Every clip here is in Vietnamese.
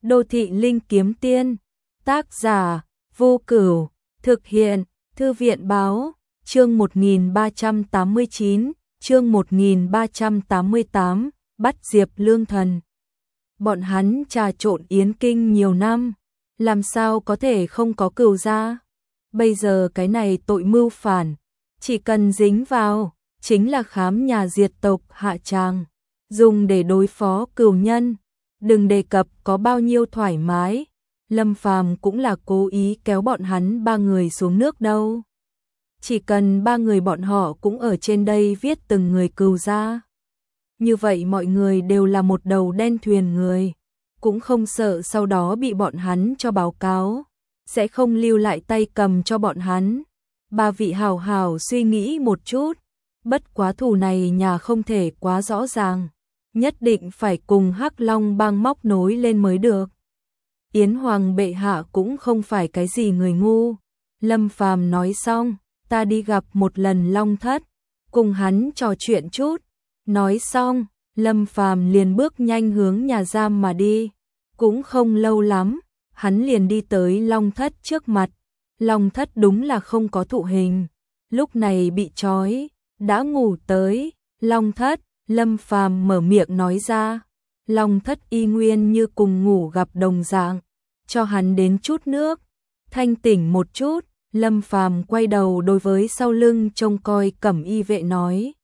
Đô thị linh kiếm tiên, tác giả Vô Cửu, thực hiện Thư viện báo, chương 1389, chương 1388, bắt Diệp Lương Thần. Bọn hắn trà trộn Yến Kinh nhiều năm, làm sao có thể không có cừu gia? Bây giờ cái này tội mưu phản, chỉ cần dính vào, chính là khám nhà diệt tộc hạ tràng, dùng để đối phó cừu nhân. Đừng đề cập có bao nhiêu thoải mái, Lâm Phàm cũng là cố ý kéo bọn hắn ba người xuống nước đâu. Chỉ cần ba người bọn họ cũng ở trên đây viết từng người cừu gia. Như vậy mọi người đều là một đầu đen thuyền người, cũng không sợ sau đó bị bọn hắn cho báo cáo, sẽ không lưu lại tay cầm cho bọn hắn. Ba vị hảo hảo suy nghĩ một chút, bất quá thù này nhà không thể quá rõ ràng, nhất định phải cùng Hắc Long bang móc nối lên mới được. Yến Hoàng bệ hạ cũng không phải cái gì người ngu. Lâm Phàm nói xong, ta đi gặp một lần Long Thất, cùng hắn trò chuyện chút. Nói xong, Lâm Phàm liền bước nhanh hướng nhà giam mà đi. Cũng không lâu lắm, hắn liền đi tới Long Thất trước mặt. Long Thất đúng là không có thụ hình, lúc này bị trói, đã ngủ tới. Long Thất, Lâm Phàm mở miệng nói ra. Long Thất y nguyên như cùng ngủ gặp đồng dạng, cho hắn đến chút nước, thanh tỉnh một chút. Lâm Phàm quay đầu đối với sau lưng trông coi Cẩm Y vệ nói.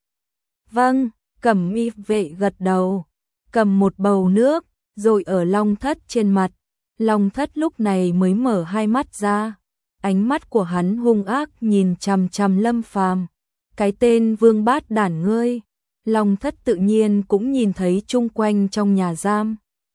Vâng. Cẩm Y vệ gật đầu, cầm một bầu nước, rồi ở Long Thất trên mặt. Long Thất lúc này mới mở hai mắt ra, ánh mắt của hắn hung ác nhìn chằm chằm Lâm Phàm. Cái tên vương bát đản ngươi. Long Thất tự nhiên cũng nhìn thấy chung quanh trong nhà giam.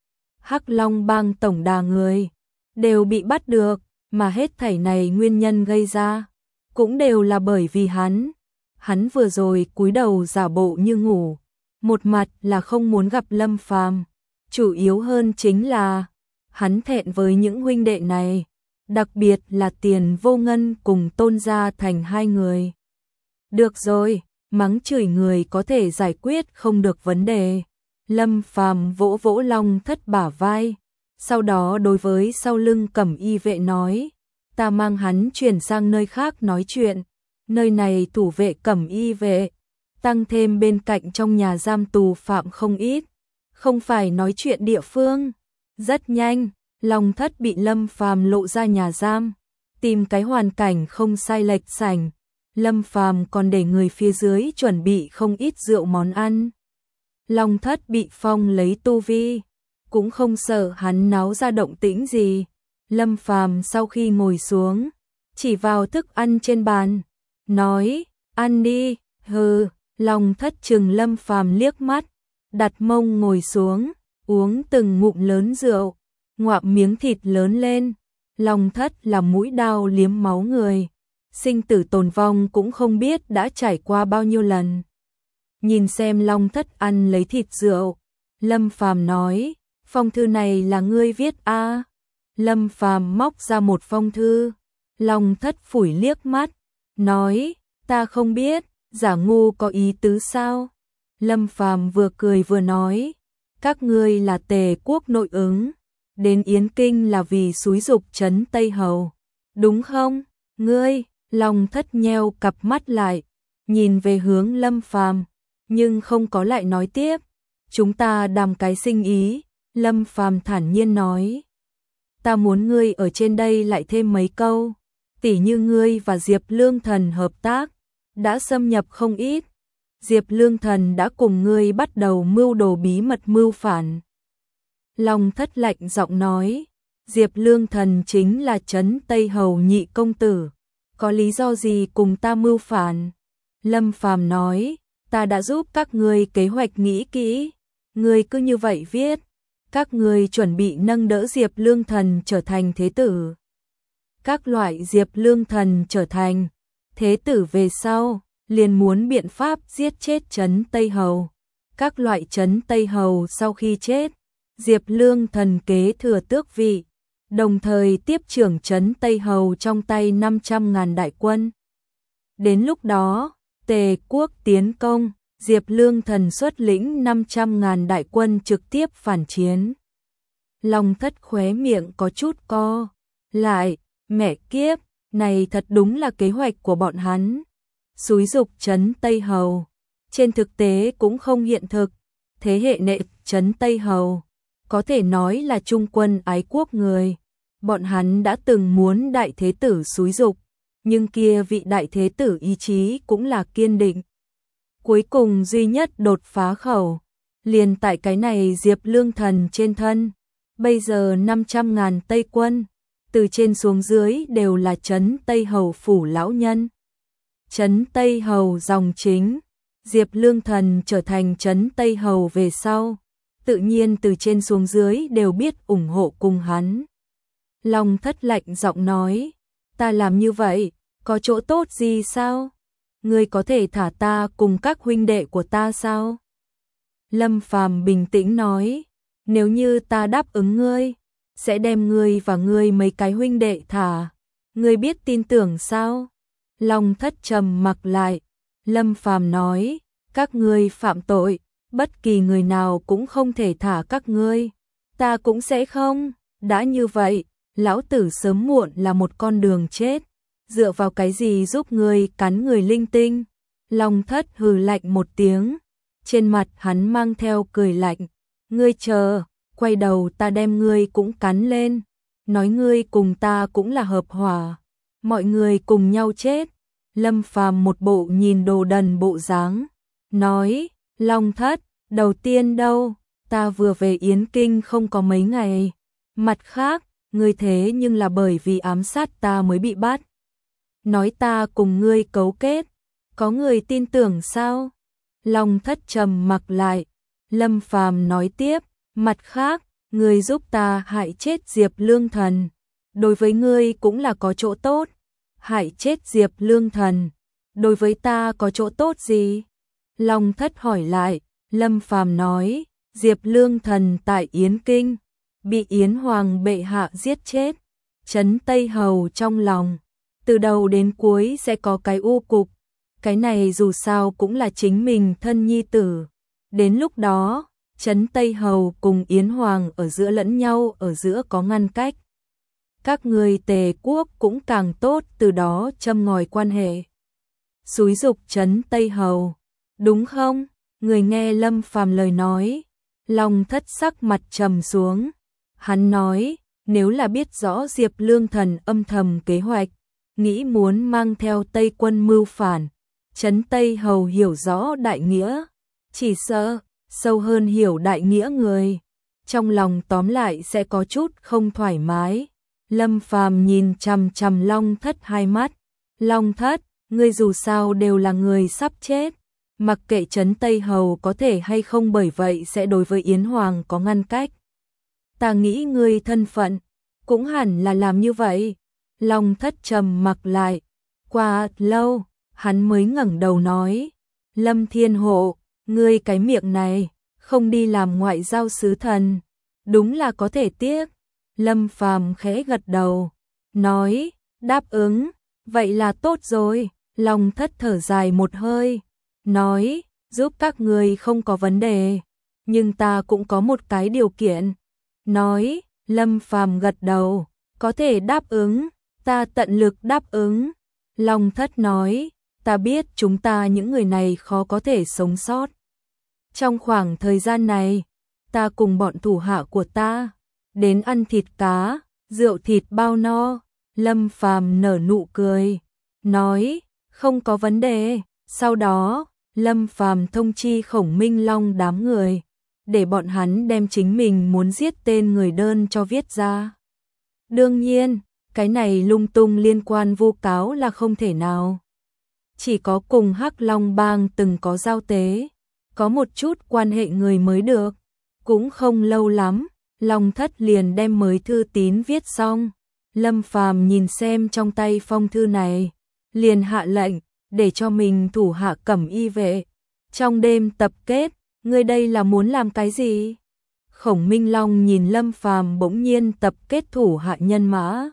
Hắc Long bang tổng đà người, đều bị bắt được, mà hết thảy này nguyên nhân gây ra, cũng đều là bởi vì hắn. Hắn vừa rồi cúi đầu giả bộ như ngủ, một mặt là không muốn gặp Lâm Phàm, chủ yếu hơn chính là hắn thẹn với những huynh đệ này, đặc biệt là Tiền Vô Ngân cùng Tôn Gia Thành hai người. Được rồi, mắng chửi người có thể giải quyết không được vấn đề. Lâm Phàm vỗ vỗ Long Thất bả vai, sau đó đối với sau lưng Cẩm Y vệ nói, ta mang hắn chuyển sang nơi khác nói chuyện. Nơi này thủ vệ Cẩm Y vệ, tăng thêm bên cạnh trong nhà giam tù phạm không ít, không phải nói chuyện địa phương. Rất nhanh, Long Thất bị Lâm Phàm lộ ra nhà giam, tìm cái hoàn cảnh không sai lệch sảnh. Lâm Phàm còn để người phía dưới chuẩn bị không ít rượu món ăn. Long Thất bị phong lấy tu vi, cũng không sợ hắn náo ra động tĩnh gì. Lâm Phàm sau khi ngồi xuống, chỉ vào thức ăn trên bàn, nói, ăn đi. Hừ. Long Thất trừng Lâm Phàm liếc mắt, đặt mông ngồi xuống, uống từng ngụm lớn rượu, ngoạm miếng thịt lớn lên. Long Thất là mũi đao liếm máu người, sinh tử tồn vong cũng không biết đã trải qua bao nhiêu lần. Nhìn xem Long Thất ăn lấy thịt rượu, Lâm Phàm nói, phong thư này là ngươi viết a? Lâm Phàm móc ra một phong thư. Long Thất phủi liếc mắt, nói, ta không biết. Giả ngu có ý tứ sao? Lâm Phàm vừa cười vừa nói, các ngươi là Tề quốc nội ứng, đến Yến Kinh là vì xúi dục trấn Tây Hầu, đúng không? Ngươi. Long Thất nheo cặp mắt lại, nhìn về hướng Lâm Phàm, nhưng không có lại nói tiếp. Chúng ta đàm cái sinh ý. Lâm Phàm thản nhiên nói, ta muốn ngươi ở trên đây lại thêm mấy câu, tỉ như ngươi và Diệp Lương Thần hợp tác đã xâm nhập không ít. Diệp Lương Thần đã cùng ngươi bắt đầu mưu đồ bí mật mưu phản. Long Thất lạnh giọng nói, Diệp Lương Thần chính là trấn Tây Hầu nhị công tử, có lý do gì cùng ta mưu phản? Lâm Phàm nói, ta đã giúp các ngươi kế hoạch nghĩ kỹ, ngươi cứ như vậy viết, các ngươi chuẩn bị nâng đỡ Diệp Lương Thần trở thành thế tử. Các loại Diệp Lương Thần trở thành thế tử về sau, liền muốn biện pháp giết chết trấn Tây Hầu. Các loại trấn Tây Hầu sau khi chết, Diệp Lương Thần kế thừa tước vị, đồng thời tiếp trưởng trấn Tây Hầu trong tay 500.000 đại quân. Đến lúc đó, Tề quốc tiến công, Diệp Lương Thần xuất lĩnh 500.000 đại quân trực tiếp phản chiến. Long Thất khóe miệng có chút co lại, mẹ kiếp, này thật đúng là kế hoạch của bọn hắn. Xúi dục trấn Tây Hầu, trên thực tế cũng không hiện thực. Thế hệ nệ trấn Tây Hầu, có thể nói là trung quân ái quốc người. Bọn hắn đã từng muốn đại thế tử xúi dục, nhưng kia vị đại thế tử ý chí cũng là kiên định. Cuối cùng duy nhất đột phá khẩu, liền tại cái này Diệp Lương Thần trên thân. Bây giờ 500.000 Tây quân, từ trên xuống dưới đều là trấn Tây Hầu phủ lão nhân. Trấn Tây Hầu dòng chính, Diệp Lương Thần trở thành trấn Tây Hầu về sau, tự nhiên từ trên xuống dưới đều biết ủng hộ cùng hắn. Long Thất lạnh giọng nói, ta làm như vậy, có chỗ tốt gì sao? Ngươi có thể thả ta cùng các huynh đệ của ta sao? Lâm Phàm bình tĩnh nói, nếu như ta đáp ứng ngươi, sẽ đem ngươi và ngươi mấy cái huynh đệ thả. Ngươi biết tin tưởng sao? Long Thất trầm mặc lại, Lâm Phàm nói, các ngươi phạm tội, bất kỳ người nào cũng không thể thả các ngươi. Ta cũng sẽ không, đã như vậy, lão tử sớm muộn là một con đường chết. Dựa vào cái gì giúp ngươi cắn người linh tinh? Long Thất hừ lạnh một tiếng, trên mặt hắn mang theo cười lạnh. Ngươi chờ, quay đầu ta đem ngươi cũng cắn lên. Nói ngươi cùng ta cũng là hợp hỏa, mọi người cùng nhau chết. Lâm Phàm một bộ nhìn đồ đần bộ dáng, nói, Long Thất, đầu tiên đâu, ta vừa về Yến Kinh không có mấy ngày. Mặt khác, ngươi thế nhưng là bởi vì ám sát ta mới bị bắt. Nói ta cùng ngươi cấu kết, có người tin tưởng sao? Long Thất trầm mặc lại, Lâm Phàm nói tiếp, mặt khác, ngươi giúp ta hại chết Diệp Lương Thần, đối với ngươi cũng là có chỗ tốt. Hại chết Diệp Lương Thần, đối với ta có chỗ tốt gì? Long Thất hỏi lại, Lâm Phàm nói, Diệp Lương Thần tại Yến Kinh, bị Yến Hoàng bệ hạ giết chết. Trấn Tây Hầu trong lòng, từ đầu đến cuối sẽ có cái u cục. Cái này dù sao cũng là chính mình thân nhi tử. Đến lúc đó, Trấn Tây Hầu cùng Yến Hoàng ở giữa lẫn nhau ở giữa có ngăn cách. Các người Tề quốc cũng càng tốt, từ đó châm ngòi quan hệ. Xúi dục Trấn Tây Hầu, đúng không? Người nghe Lâm Phàm lời nói, Long Thất sắc mặt trầm xuống. Hắn nói, nếu là biết rõ Diệp Lương Thần âm thầm kế hoạch, nghĩ muốn mang theo Tây quân mưu phản, Trấn Tây Hầu hiểu rõ đại nghĩa, chỉ sợ sâu hơn hiểu đại nghĩa người, trong lòng tóm lại sẽ có chút không thoải mái. Lâm Phàm nhìn chằm chằm Long Thất hai mắt. Long Thất, ngươi dù sao đều là người sắp chết, mặc kệ Trấn Tây Hầu có thể hay không bởi vậy sẽ đối với Yến Hoàng có ngăn cách. Ta nghĩ ngươi thân phận cũng hẳn là làm như vậy. Long Thất trầm mặc lại, qua lâu, hắn mới ngẩng đầu nói, Lâm Thiên Hộ, ngươi cái miệng này, không đi làm ngoại giao sứ thần, đúng là có thể tiếc. Lâm Phàm khẽ gật đầu, nói, đáp ứng, vậy là tốt rồi. Long Thất thở dài một hơi, nói, giúp các ngươi không có vấn đề, nhưng ta cũng có một cái điều kiện. Nói, Lâm Phàm gật đầu, có thể đáp ứng, ta tận lực đáp ứng. Long Thất nói, ta biết chúng ta những người này khó có thể sống sót. Trong khoảng thời gian này, ta cùng bọn thủ hạ của ta đến ăn thịt cá, rượu thịt bao no. Lâm Phàm nở nụ cười, nói, không có vấn đề. Sau đó, Lâm Phàm thông chi Khổng Minh Long đám người, để bọn hắn đem chính mình muốn giết tên người đơn cho viết ra. Đương nhiên, cái này lung tung liên quan vu cáo là không thể nào. Chỉ có cùng Hắc Long Bang từng có giao tế, có một chút quan hệ người mới được. Cũng không lâu lắm, Long Thất liền đem mới thư tín viết xong. Lâm Phàm nhìn xem trong tay phong thư này, liền hạ lệnh, để cho mình thủ hạ Cẩm Y vệ trong đêm tập kết. Ngươi đây là muốn làm cái gì? Khổng Minh Long nhìn Lâm Phàm bỗng nhiên tập kết thủ hạ nhân mã.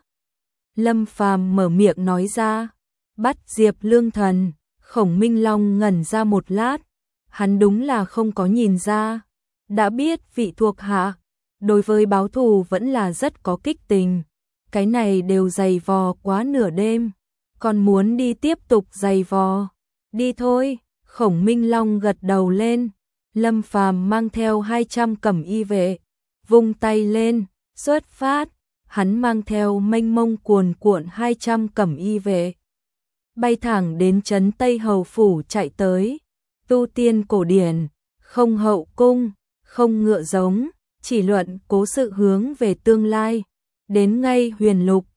Lâm Phàm mở miệng nói ra, bắt Diệp Lương Thần. Khổng Minh Long ngẩn ra một lát, hắn đúng là không có nhìn ra, đã biết vị thuộc hạ đối với báo thù vẫn là rất có kích tình. Cái này đều giày vò quá nửa đêm, còn muốn đi tiếp tục giày vò. Đi thôi, Khổng Minh Long gật đầu lên. Lâm Phàm mang theo 200 cẩm y vệ, vung tay lên, xuất phát. Hắn mang theo mênh mông cuồn cuộn 200 cẩm y vệ, bay thẳng đến trấn Tây Hầu Phủ chạy tới. Tu tiên cổ điển, không hậu cung, không ngựa giống, chỉ luận cố sự hướng về tương lai. Đến ngay Huyền Lục,